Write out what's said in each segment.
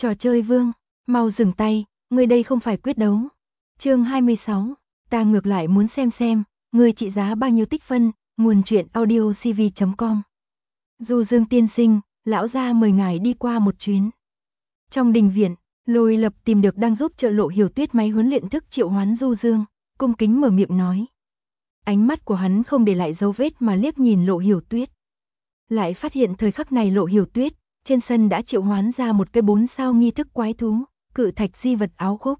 Trò chơi vương, mau dừng tay, ngươi đây không phải quyết đấu. Chương 26, ta ngược lại muốn xem, ngươi trị giá bao nhiêu tích phân, nguồn truyện audio cv.com. Du Dương tiên sinh, lão gia mời ngài đi qua một chuyến. Trong đình viện, Lôi Lập tìm được đang giúp trợ Lộ Hiểu Tuyết máy huấn luyện thức triệu hoán Du Dương, cung kính mở miệng nói. Ánh mắt của hắn không để lại dấu vết mà liếc nhìn Lộ Hiểu Tuyết. Lại phát hiện thời khắc này Lộ Hiểu Tuyết, trên sân đã triệu hoán ra một cái 4 sao nghi thức quái thú, cự thạch di vật áo khúc.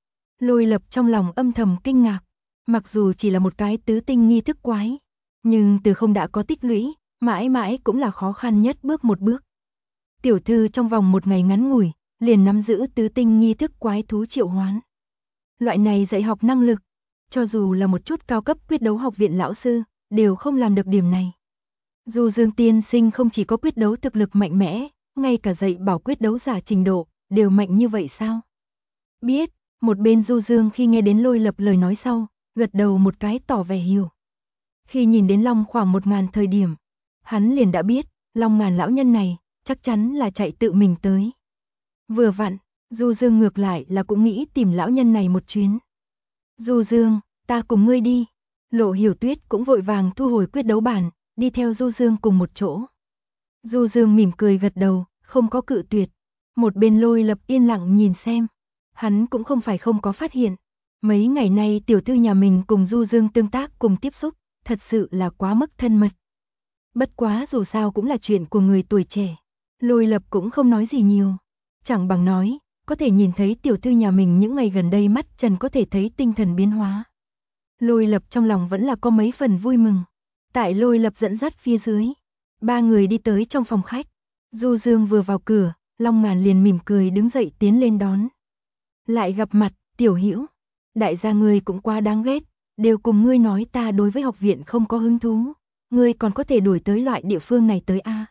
Lôi Lập trong lòng âm thầm kinh ngạc, mặc dù chỉ là một cái tứ tinh nghi thức quái, nhưng từ không đã có tích lũy, mãi mãi cũng là khó khăn nhất bước một bước. Tiểu thư trong vòng một ngày ngắn ngủi, liền nắm giữ tứ tinh nghi thức quái thú triệu hoán. Loại này dạy học năng lực, cho dù là một chút cao cấp quyết đấu học viện lão sư, đều không làm được điểm này. Du Dương tiên sinh không chỉ có quyết đấu thực lực mạnh mẽ, ngay cả dạy bảo quyết đấu giả trình độ, đều mạnh như vậy sao? Biết, một bên Du Dương khi nghe đến Lôi Lập lời nói sau, gật đầu một cái tỏ vẻ hiểu. Khi nhìn đến Long khoảng 1000 thời điểm, hắn liền đã biết, Long Ngàn lão nhân này, chắc chắn là chạy tự mình tới. Vừa vặn, Du Dương ngược lại là cũng nghĩ tìm lão nhân này một chuyến. Du Dương, ta cùng ngươi đi. Lộ Hiểu Tuyết cũng vội vàng thu hồi quyết đấu bản, đi theo Du Dương cùng một chỗ. Du Dương mỉm cười gật đầu, không có cự tuyệt. Một bên Lôi Lập yên lặng nhìn xem. Hắn cũng không phải không có phát hiện. Mấy ngày nay tiểu thư nhà mình cùng Du Dương tương tác cùng tiếp xúc, thật sự là quá mức thân mật. Bất quá dù sao cũng là chuyện của người tuổi trẻ. Lôi Lập cũng không nói gì nhiều. Chẳng bằng nói, có thể nhìn thấy tiểu thư nhà mình những ngày gần đây mắt trần có thể thấy tinh thần biến hóa. Lôi Lập trong lòng vẫn là có mấy phần vui mừng. Tại Lôi Lập dẫn dắt phía dưới, ba người đi tới trong phòng khách. Du Dương vừa vào cửa, Long Ngàn liền mỉm cười đứng dậy tiến lên đón. Lại gặp mặt, Tiểu Hữu, đại gia ngươi cũng quá đáng ghét, đều cùng ngươi nói ta đối với học viện không có hứng thú, ngươi còn có thể đuổi tới loại địa phương này tới a.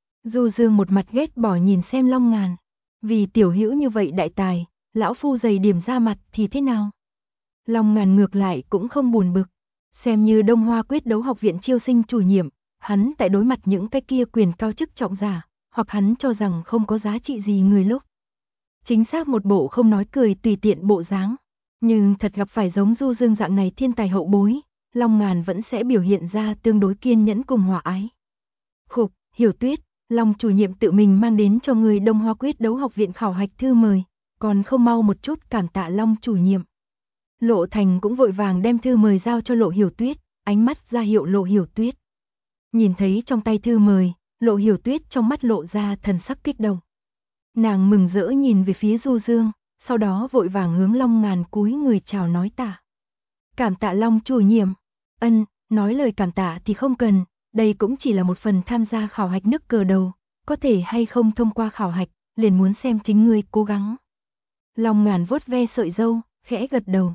Du Dương một mặt ghét bỏ nhìn xem Long Ngàn, vì Tiểu Hữu như vậy đại tài, lão phu dày điểm ra mặt thì thế nào? Long Ngàn ngược lại cũng không buồn bực, xem như Đông Hoa quyết đấu học viện chiêu sinh chủ nhiệm, hắn tại đối mặt những cái kia quyền cao chức trọng giả, hoặc hắn cho rằng không có giá trị gì người lúc. Chính xác một bộ không nói cười tùy tiện bộ dáng, nhưng thật gặp phải giống Du Dương dạng này thiên tài hậu bối, Long Ngàn vẫn sẽ biểu hiện ra tương đối kiên nhẫn cùng hòa ái. Khục, Hiểu Tuyết, Long chủ nhiệm tự mình mang đến cho người Đông Hoa quyết đấu học viện khảo hạch thư mời, còn không mau một chút cảm tạ Long chủ nhiệm. Lộ Thành cũng vội vàng đem thư mời giao cho Lộ Hiểu Tuyết, ánh mắt ra hiệu Lộ Hiểu Tuyết. Nhìn thấy trong tay thư mời, Lộ Hiểu Tuyết trong mắt lộ ra thần sắc kích động. Nàng mừng rỡ nhìn về phía Du Dương, sau đó vội vàng hướng Long Ngàn cúi người chào nói tạ. Cảm tạ Long chủ nhiệm. Ân, nói lời cảm tạ thì không cần, đây cũng chỉ là một phần tham gia khảo hạch nước cờ đầu, có thể hay không thông qua khảo hạch, liền muốn xem chính ngươi cố gắng. Long Ngàn vuốt ve sợi râu, khẽ gật đầu.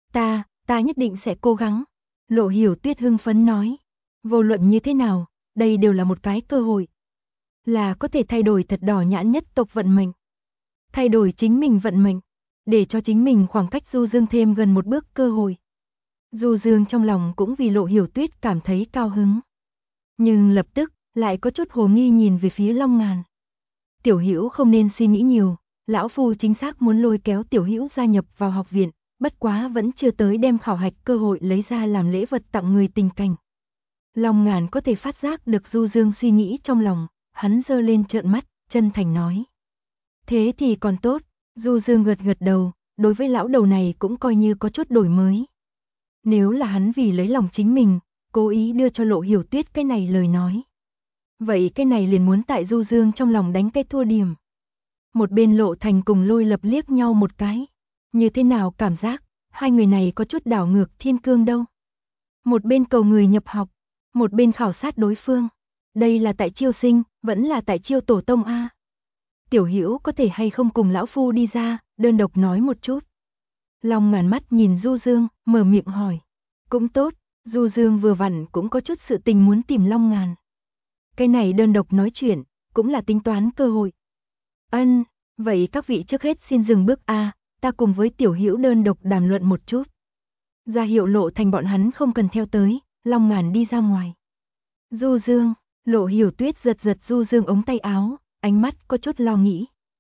Ta nhất định sẽ cố gắng. Lộ Hiểu Tuyết hưng phấn nói. Vô luận như thế nào, đây đều là một cái cơ hội. Là có thể thay đổi thật đỏ nhãn nhất tộc vận mệnh. Thay đổi chính mình vận mệnh, để cho chính mình khoảng cách Du Dương thêm gần một bước cơ hội. Du Dương trong lòng cũng vì Lộ Hiểu Tuyết cảm thấy cao hứng. Nhưng lập tức, lại có chút hồ nghi nhìn về phía Long Ngàn. Tiểu Hữu không nên suy nghĩ nhiều, lão phu chính xác muốn lôi kéo Tiểu Hữu gia nhập vào học viện, bất quá vẫn chưa tới đem khảo hạch cơ hội lấy ra làm lễ vật tặng người tình cảnh. Long Ngàn có thể phát giác được Du Dương suy nghĩ trong lòng, hắn giơ lên trợn mắt, chân thành nói. Thế thì còn tốt, Du Dương gật gật đầu, đối với lão đầu này cũng coi như có chút đổi mới. Nếu là hắn vì lấy lòng chính mình, cố ý đưa cho Lộ Hiểu Tuyết cái này lời nói. Vậy cái này liền muốn tại Du Dương trong lòng đánh cái thua điểm. Một bên Lộ Thành cùng Lôi Lập liếc nhau một cái. Như thế nào cảm giác, hai người này có chút đảo ngược thiên cương đâu. Một bên cầu người nhập học, một bên khảo sát đối phương. Đây là tại chiêu sinh, vẫn là tại chiêu tổ tông a. Tiểu Hữu có thể hay không cùng lão phu đi ra, đơn độc nói một chút. Long Ngàn mắt nhìn Du Dương, mở miệng hỏi. Cũng tốt, Du Dương vừa vặn cũng có chút sự tình muốn tìm Long Ngàn. Cái này đơn độc nói chuyện, cũng là tính toán cơ hội. Ân, vậy các vị trước hết xin dừng bước a, ta cùng với Tiểu Hữu đơn độc đàm luận một chút. Ra hiệu Lộ Thành bọn hắn không cần theo tới, Long Ngàn đi ra ngoài. Du Dương, Lộ Hiểu Tuyết giật giật Du Dương ống tay áo, ánh mắt có chút lo nghĩ.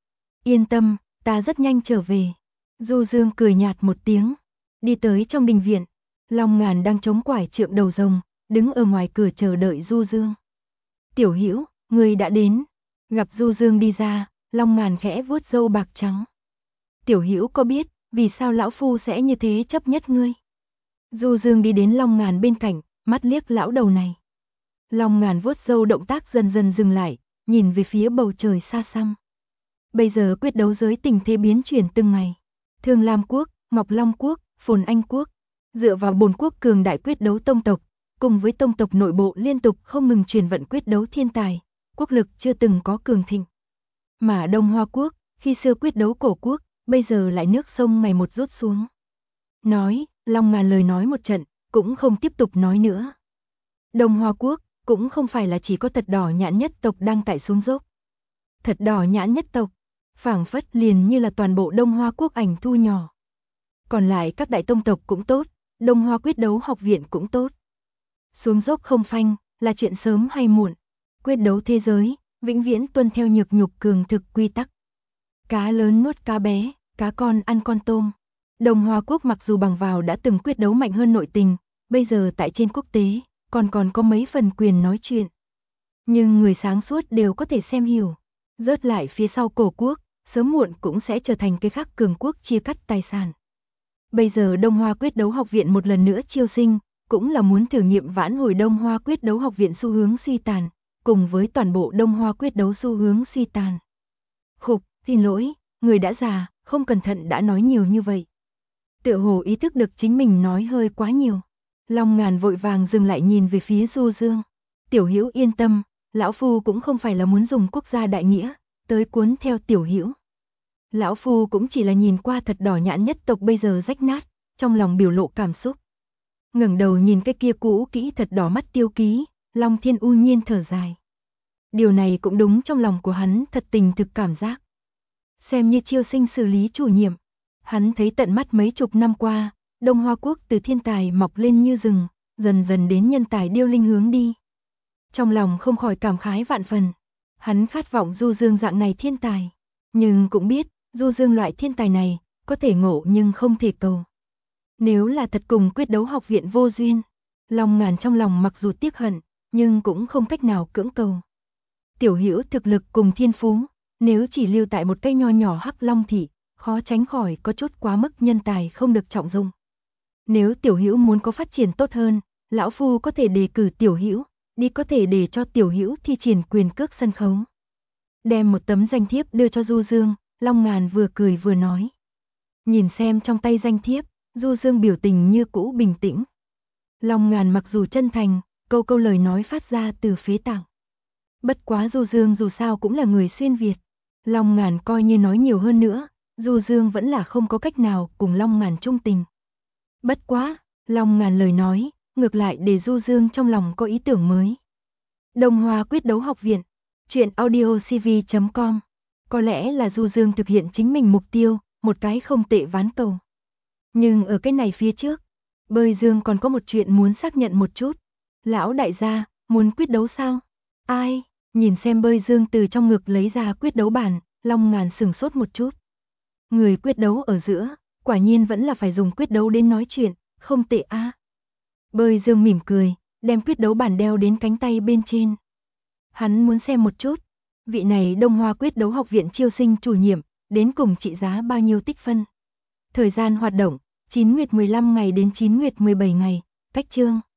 Yên tâm, ta rất nhanh trở về. Du Dương cười nhạt một tiếng, đi tới trong đình viện. Long Ngàn đang chống quải trượng đầu rồng, đứng ở ngoài cửa chờ đợi Du Dương. Tiểu Hữu, ngươi đã đến. Gặp Du Dương đi ra, Long Ngàn khẽ vuốt râu bạc trắng. Tiểu Hữu có biết vì sao lão phu sẽ như thế chấp nhất ngươi? Du Dương đi đến Long Ngàn bên cạnh, mắt liếc lão đầu này. Long Ngàn vuốt râu động tác dần dần dừng lại, nhìn về phía bầu trời xa xăm. Bây giờ quyết đấu giới tình thế biến chuyển từng ngày. Thương Lam Quốc, Ngọc Long Quốc, Phồn Anh Quốc, dựa vào bổn quốc cường đại quyết đấu tông tộc, cùng với tông tộc nội bộ liên tục không ngừng truyền vận quyết đấu thiên tài, quốc lực chưa từng có cường thịnh. Mà Đông Hoa Quốc, khi xưa quyết đấu cổ quốc, bây giờ lại nước sông ngày một rút xuống. Nói, Long Ngàn lời nói một trận, cũng không tiếp tục nói nữa. Đông Hoa Quốc cũng không phải là chỉ có Thật Đỏ Nhãn nhất tộc đang tại xuống dốc. Thật Đỏ Nhãn nhất tộc, phảng phất liền như là toàn bộ Đông Hoa Quốc ảnh thu nhỏ. Còn lại các đại tông tộc cũng tốt, Đông Hoa quyết đấu học viện cũng tốt. Xuống dốc không phanh, là chuyện sớm hay muộn. Quyết đấu thế giới, vĩnh viễn tuân theo nhược nhục cường thực quy tắc. Cá lớn nuốt cá bé, cá con ăn con tôm. Đông Hoa Quốc mặc dù bằng vào đã từng quyết đấu mạnh hơn nội tình, bây giờ tại trên quốc tế, còn có mấy phần quyền nói chuyện. Nhưng người sáng suốt đều có thể xem hiểu. Rớt lại phía sau cổ quốc, sớm muộn cũng sẽ trở thành cái khác cường quốc chia cắt tài sản. Bây giờ Đông Hoa quyết đấu học viện một lần nữa chiêu sinh, cũng là muốn thử nghiệm vãn hồi Đông Hoa quyết đấu học viện xu hướng suy tàn, cùng với toàn bộ Đông Hoa quyết đấu xu hướng suy tàn. Khục, xin lỗi, người đã già, không cẩn thận đã nói nhiều như vậy. Tựa hồ ý thức được chính mình nói hơi quá nhiều. Long Ngàn vội vàng dừng lại nhìn về phía Du Dương. Tiểu Hữu yên tâm, lão phu cũng không phải là muốn dùng quốc gia đại nghĩa tới cuốn theo Tiểu Hữu. Lão phu cũng chỉ là nhìn qua Thật Đỏ Nhãn nhất tộc bây giờ rách nát, trong lòng biểu lộ cảm xúc. Ngẩng đầu nhìn cái kia cũ kỹ thật đỏ mắt Tiêu Ký, Long Thiên u nhiên thở dài. Điều này cũng đúng trong lòng của hắn, thật tình thực cảm giác. Xem như chiêu sinh xử lý chủ nhiệm, hắn thấy tận mắt mấy chục năm qua, Đông Hoa Quốc từ thiên tài mọc lên như rừng, dần dần đến nhân tài điêu linh hướng đi. Trong lòng không khỏi cảm khái vạn phần, hắn khát vọng Du Dương dạng này thiên tài, nhưng cũng biết, Du Dương loại thiên tài này, có thể ngộ nhưng không thể cầu. Nếu là thật cùng quyết đấu học viện vô duyên, Long Ngàn trong lòng mặc dù tiếc hận, nhưng cũng không cách nào cưỡng cầu. Tiểu Hữu thực lực cùng thiên phú, nếu chỉ lưu tại một cây nho nhỏ Hắc Long thị, khó tránh khỏi có chút quá mức nhân tài không được trọng dụng. Nếu Tiểu Hữu muốn có phát triển tốt hơn, lão phu có thể đề cử Tiểu Hữu, đi có thể để cho Tiểu Hữu thi triển quyền cước sân khấu. Đem một tấm danh thiếp đưa cho Du Dương, Long Ngàn vừa cười vừa nói. Nhìn xem trong tay danh thiếp, Du Dương biểu tình như cũ bình tĩnh. Long Ngàn mặc dù chân thành, câu câu lời nói phát ra từ phế tạng. Bất quá Du Dương dù sao cũng là người xuyên Việt. Long Ngàn coi như nói nhiều hơn nữa, Du Dương vẫn là không có cách nào cùng Long Ngàn chung tình. Bất quá, Long Ngàn lời nói, ngược lại để Du Dương trong lòng có ý tưởng mới. Đông Hoa quyết đấu học viện, truyện audiocv.com. Có lẽ là Du Dương thực hiện chính mình mục tiêu, một cái không tệ ván cầu. Nhưng ở cái này phía trước, Bơi Dương còn có một chuyện muốn xác nhận một chút. Lão đại gia, muốn quyết đấu sao? Ai? Nhìn xem Bơi Dương từ trong ngực lấy ra quyết đấu bản, Long Ngàn sừng sốt một chút. Người quyết đấu ở giữa, quả nhiên vẫn là phải dùng quyết đấu đến nói chuyện, không tệ a. Bơi Dương mỉm cười, đem quyết đấu bản đeo đến cánh tay bên trên. Hắn muốn xem một chút, vị này Đông Hoa quyết đấu học viện chiêu sinh chủ nhiệm, đến cùng trị giá bao nhiêu tích phân. Thời gian hoạt động, 9 nguyệt 15 ngày đến 9 nguyệt 17 ngày, cách chương.